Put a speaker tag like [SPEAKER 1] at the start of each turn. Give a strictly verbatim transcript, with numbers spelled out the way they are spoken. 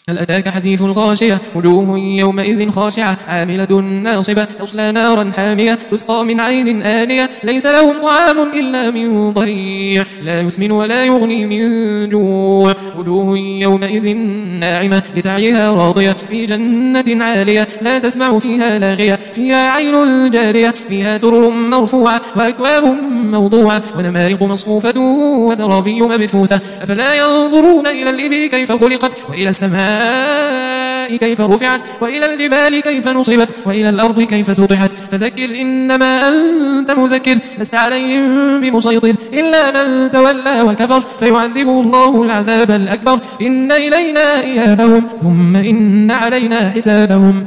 [SPEAKER 1] هل أتاك حديث الغاشية وجوه يومئذ خاشعة عاملة ناصبة تصلى نارا حامية تسقى من عين آنية ليس لهم طعام إلا من ضريع لا يسمن ولا يغني من جوع وجوه يومئذ ناعمة لسعيها راضية في جنة عالية لا تسمع فيها لاغية فيها عين جارية فيها سرر مرفوعة وأكواب موضوعة ونمارق مصفوفة وزرابي مبثوثة أفلا ينظرون إلى الإبل كيف خلقت وإلى السماء كيف رفعت وإلى الجبال كيف نصبت وإلى الأرض كيف سطحت فذكر إنما أنت مذكر لست عليهم بمسيطر إلا من تولى وكفر فيعذبه الله العذاب الأكبر إن إلينا إيابهم ثم إن علينا حسابهم.